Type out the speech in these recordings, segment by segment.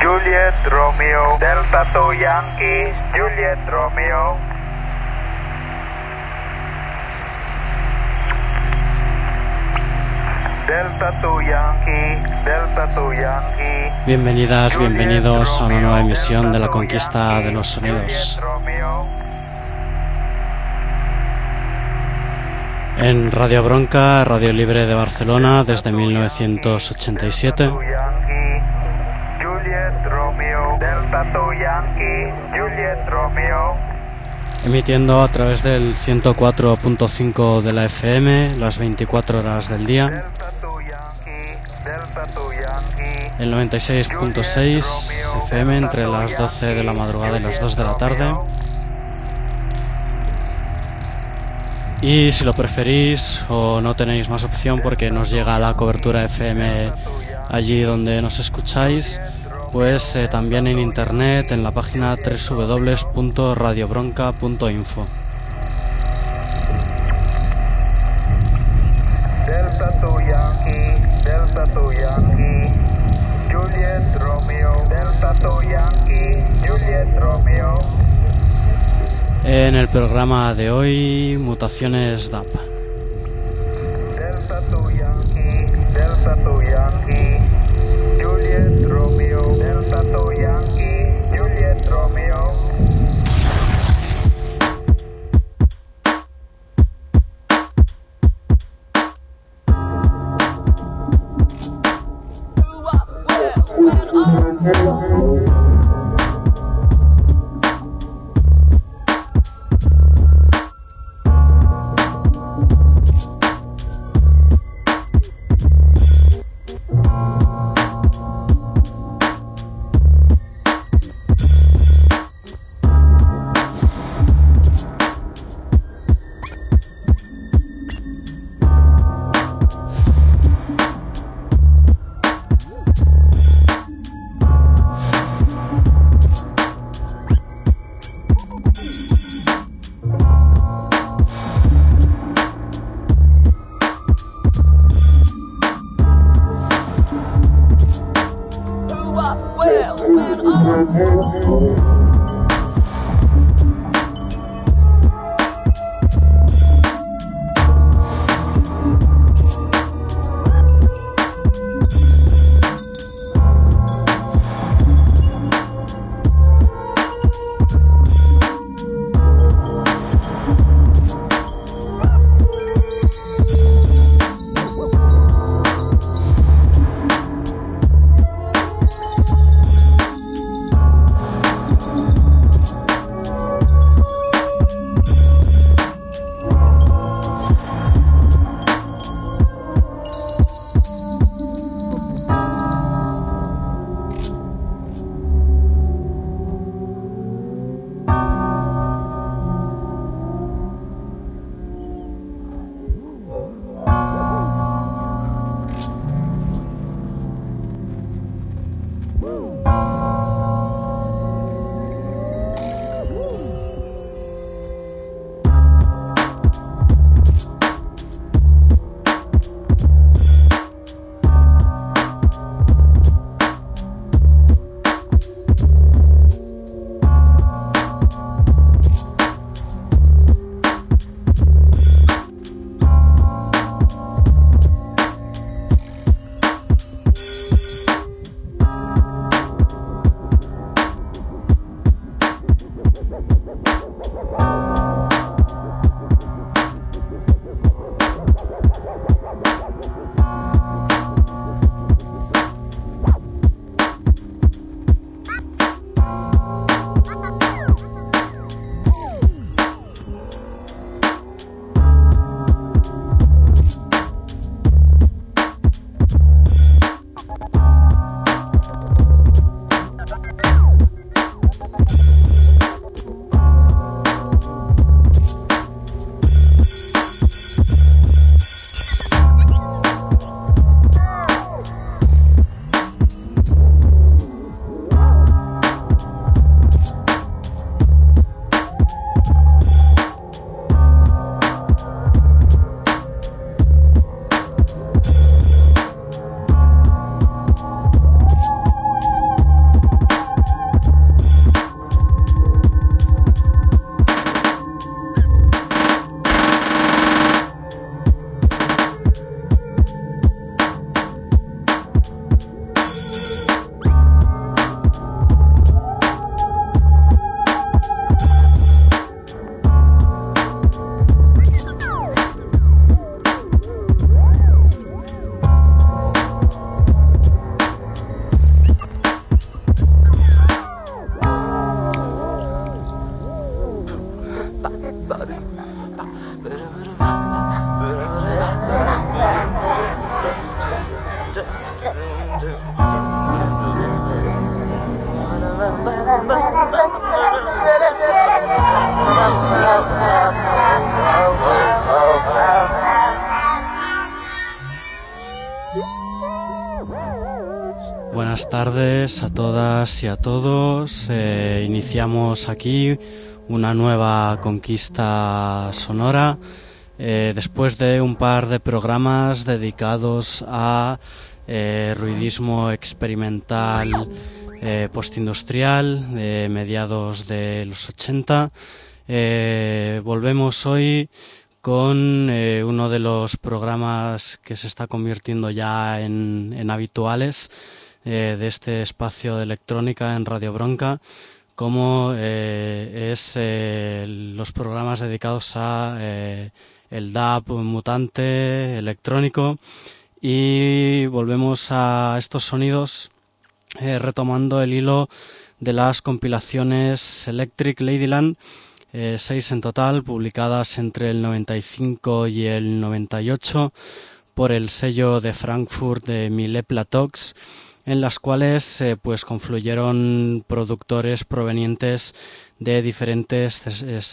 Juliet Romeo, Delta 2 Yankee, Juliet Romeo. Delta 2 Yankee, Delta 2 Yankee. Bienvenidas, bienvenidos a una nueva emisión de La Conquista de los Sonidos. En Radio Bronca, Radio Libre de Barcelona, desde 1987. Emitiendo a través del 104.5 de la FM, las 24 horas del día. El 96.6 FM entre las 12 de la madrugada y las 2 de la tarde. Y si lo preferís o no tenéis más opción porque nos llega la cobertura FM allí donde nos escucháis, pues también en internet en la página www.radiobronca.info. Delta 2 Yankee, Delta 2 Yankee, Juliet Romeo, Delta 2 Yankee, Juliet Romeo. En el programa de hoy, mutaciones DAP. Delta 2 Yankee, Delta 2 Yankee, Juliet Romeo, Delta 2 Yankee, Juliet Romeo. noches a todas y a todos. Iniciamos aquí una nueva conquista sonora después de un par de programas dedicados a ruidismo experimental postindustrial de mediados de los 80. Volvemos hoy con uno de los programas que se está convirtiendo ya en habituales de este espacio de electrónica en Radio Bronca, como es los programas dedicados a el dub mutante electrónico, y volvemos a estos sonidos retomando el hilo de las compilaciones Electric Ladyland, 6 en total, publicadas entre el 95 y el 98 por el sello de Frankfurt de Mille Platox, en las cuales pues confluyeron productores provenientes de diferentes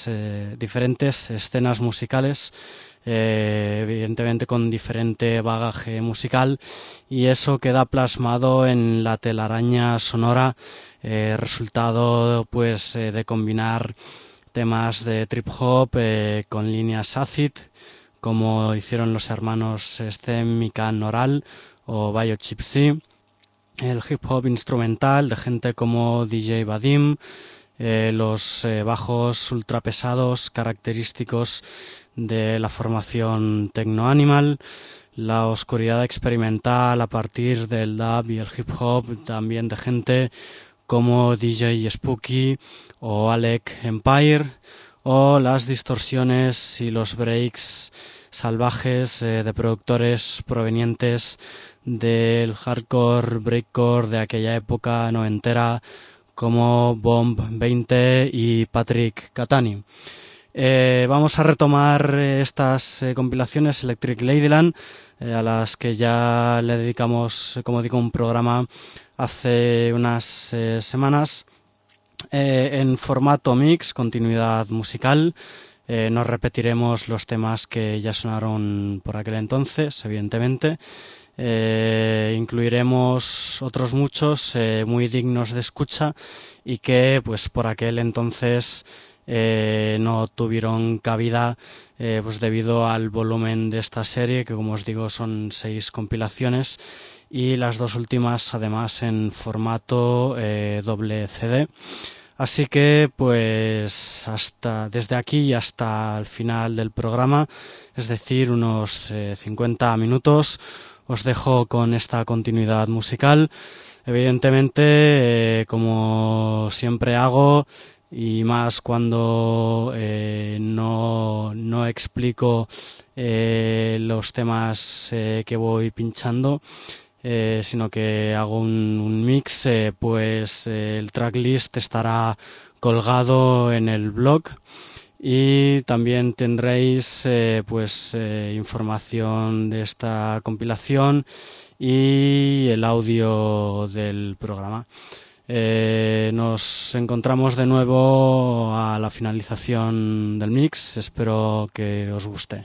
escenas musicales, evidentemente con diferente bagaje musical, y eso queda plasmado en la telaraña sonora, resultado pues de combinar temas de trip hop con líneas acid, como hicieron los hermanos Stem y Can Oral o Biochipsy, el hip hop instrumental de gente como DJ Vadim, los bajos ultrapesados característicos de la formación Techno Animal, la oscuridad experimental a partir del dub y el hip hop también de gente como DJ Spooky o Alec Empire, o las distorsiones y los breaks salvajes de productores provenientes del hardcore, breakcore de aquella época noventera, como Bomb 20 y Patrick Catani. Vamos a retomar estas compilaciones Electric Ladyland, a las que ya le dedicamos, como digo, un programa hace unas semanas, en formato mix, continuidad musical. No repetiremos los temas que ya sonaron por aquel entonces, evidentemente. Incluiremos otros muchos muy dignos de escucha y que pues por aquel entonces no tuvieron cabida pues debido al volumen de esta serie, que como os digo son 6 compilaciones, y las 2 últimas además en formato doble CD. Así que pues desde aquí y hasta el final del programa, es decir, unos 50 minutos, os dejo con esta continuidad musical. Evidentemente, como siempre hago, y más cuando no explico los temas que voy pinchando, sino que hago un mix, pues el tracklist estará colgado en el blog, y también tendréis información de esta compilación y el audio del programa. Nos encontramos de nuevo a la finalización del mix. Espero que os guste.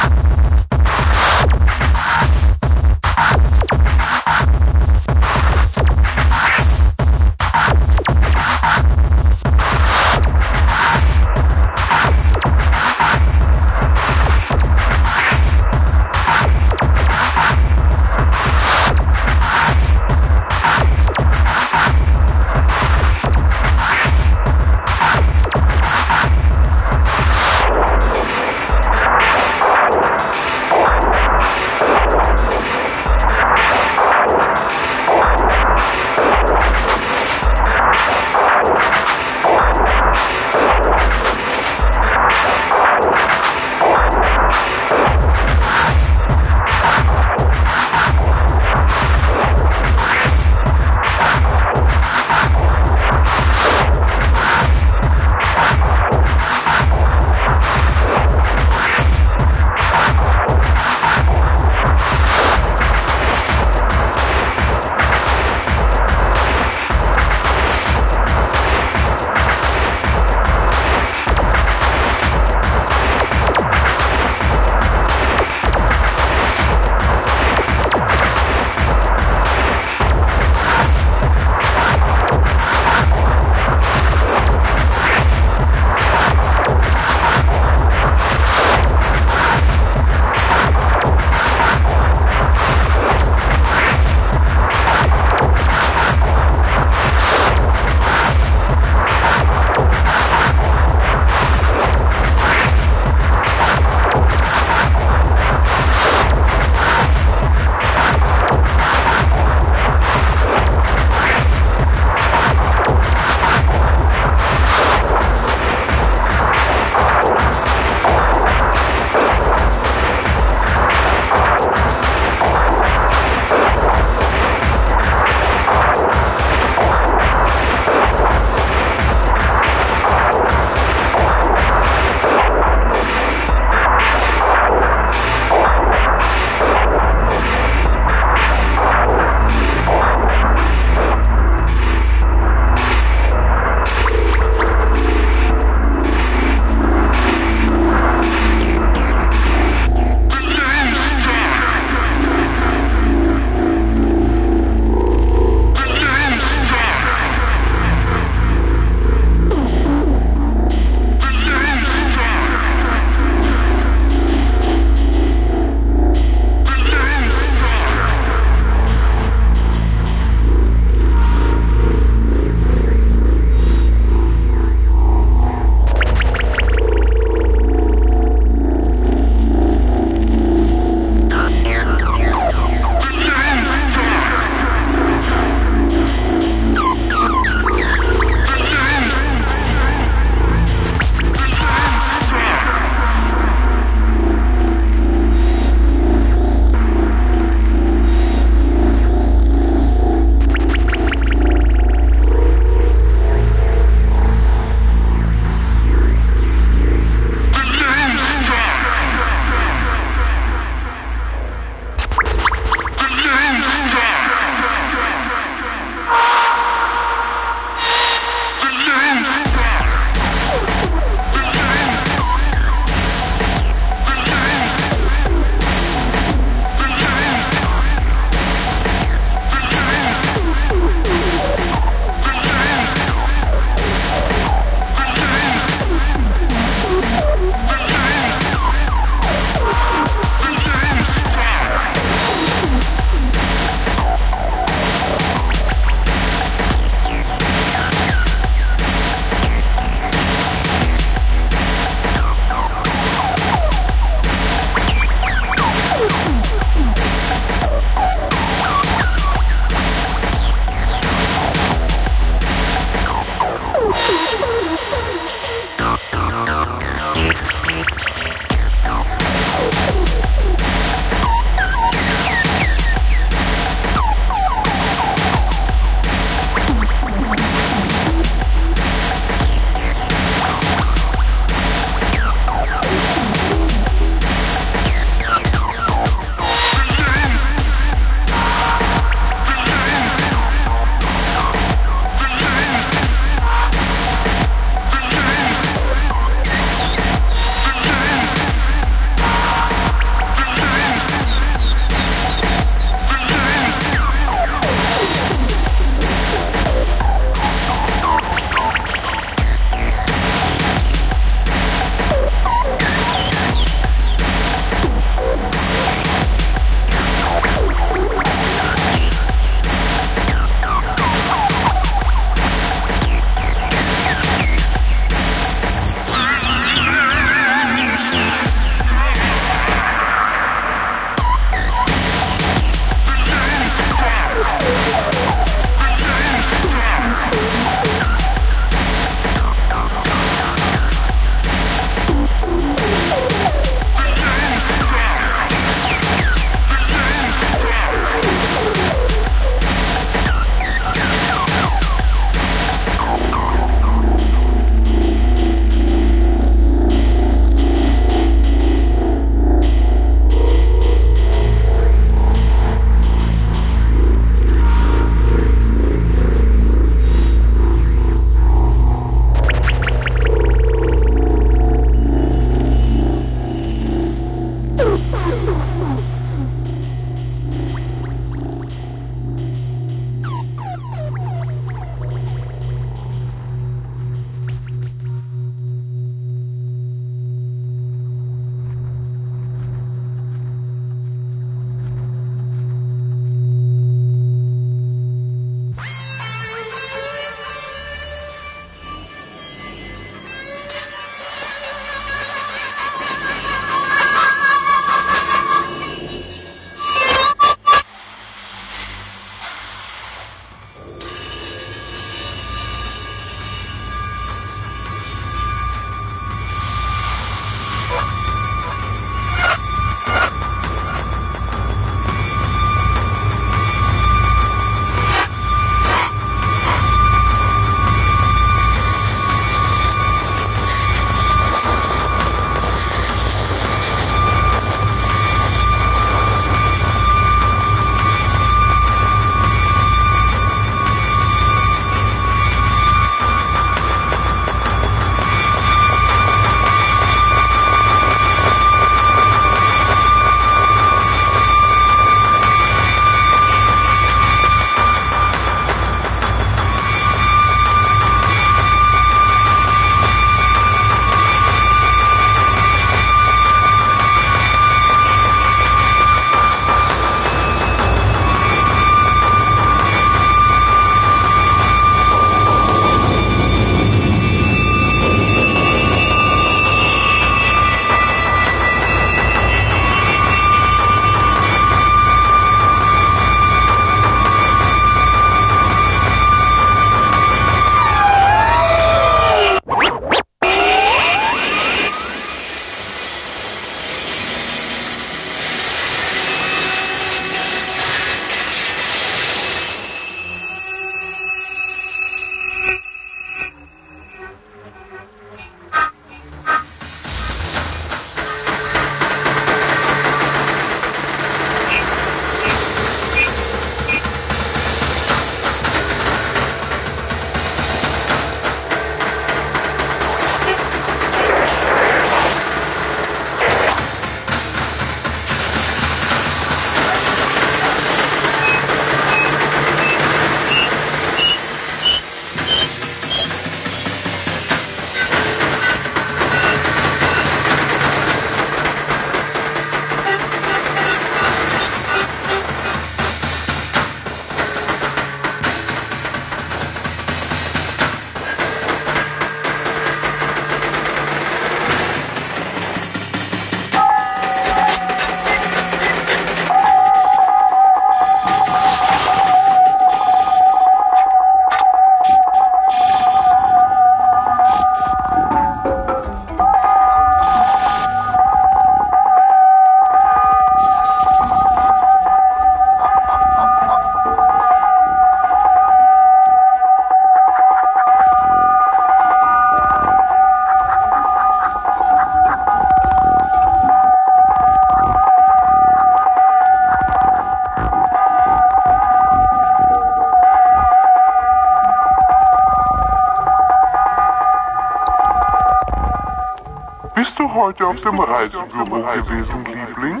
Bist du heute auf dem Reisebüro gewesen, Liebling?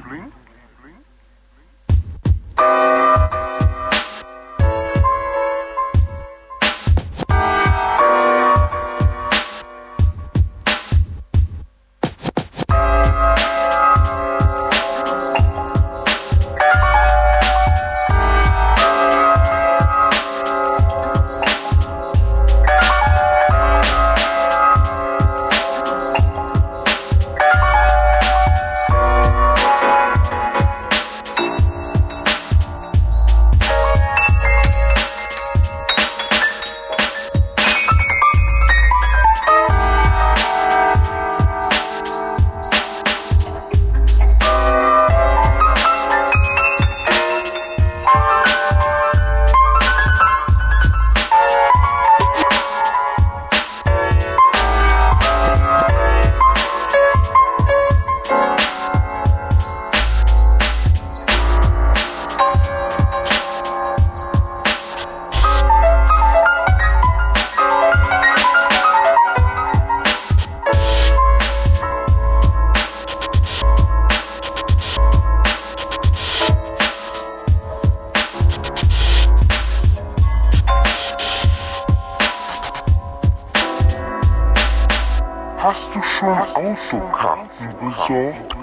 Hast du schon Autokarten besorgt?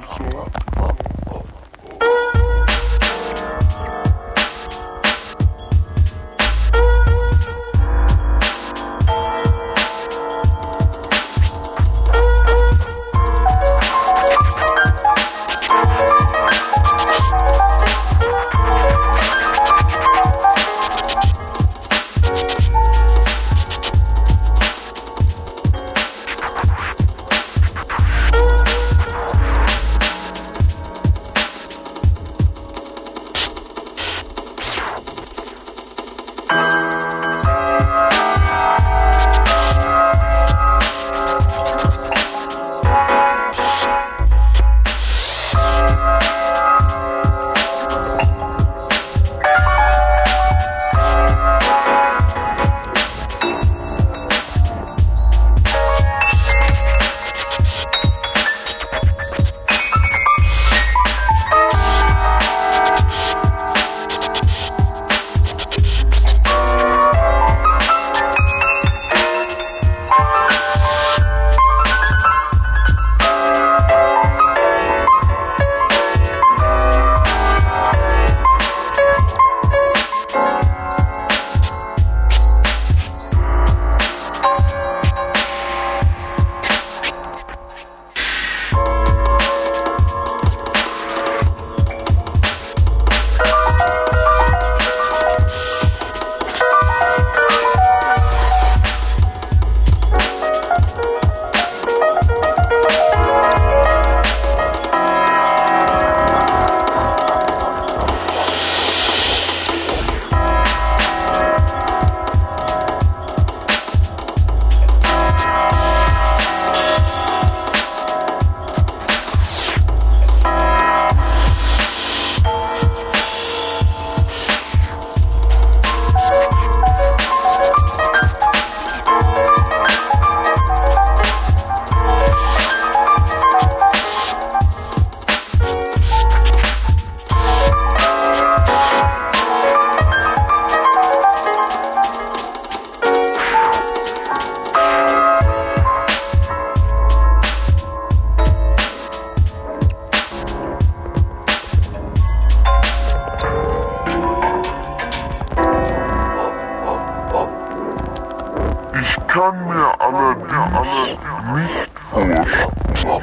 kann mir allerdings nicht vorstellen.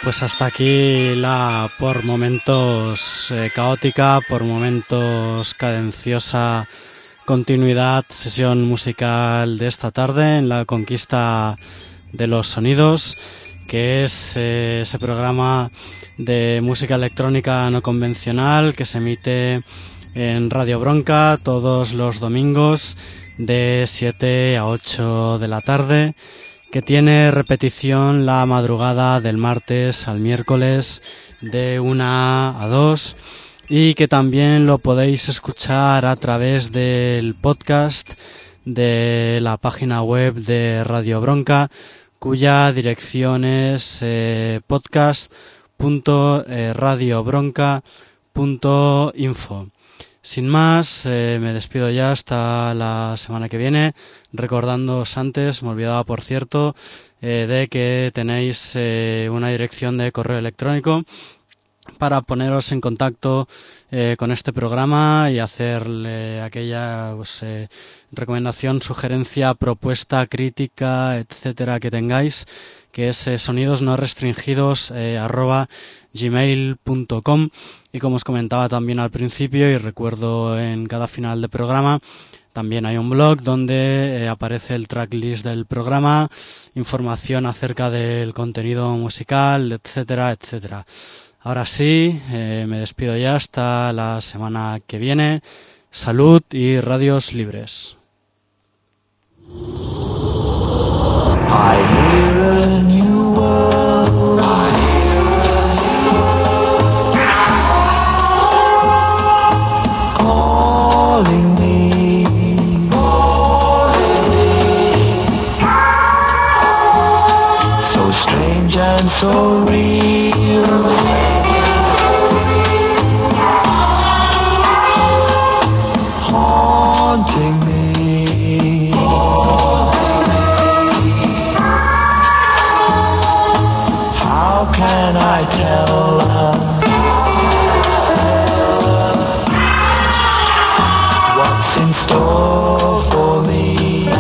pues hasta aquí la por momentos caótica, por momentos cadenciosa continuidad, sesión musical de esta tarde en la conquista de los sonidos, que es ese programa de música electrónica no convencional que se emite en Radio Bronca todos los domingos de 7 a 8 de la tarde, que tiene repetición la madrugada del martes al miércoles de 1 a 2 y que también lo podéis escuchar a través del podcast de la página web de Radio Bronca, cuya dirección es podcast.radiobronca.info. Sin más, me despido ya hasta la semana que viene, recordándoos antes, me olvidaba por cierto, de que tenéis una dirección de correo electrónico para poneros en contacto con este programa y hacerle aquella recomendación, sugerencia, propuesta, crítica, etcétera que tengáis, que es sonidosnorestringidos@gmail.com. Y como os comentaba también al principio y recuerdo en cada final de programa, también hay un blog donde aparece el tracklist del programa, información acerca del contenido musical, etcétera, etcétera. Ahora sí, me despido ya hasta la semana que viene. Salud y radios libres. I hear a new world. Calling me. So strange and so real. Haunting me. How can I tell her what's in store for me?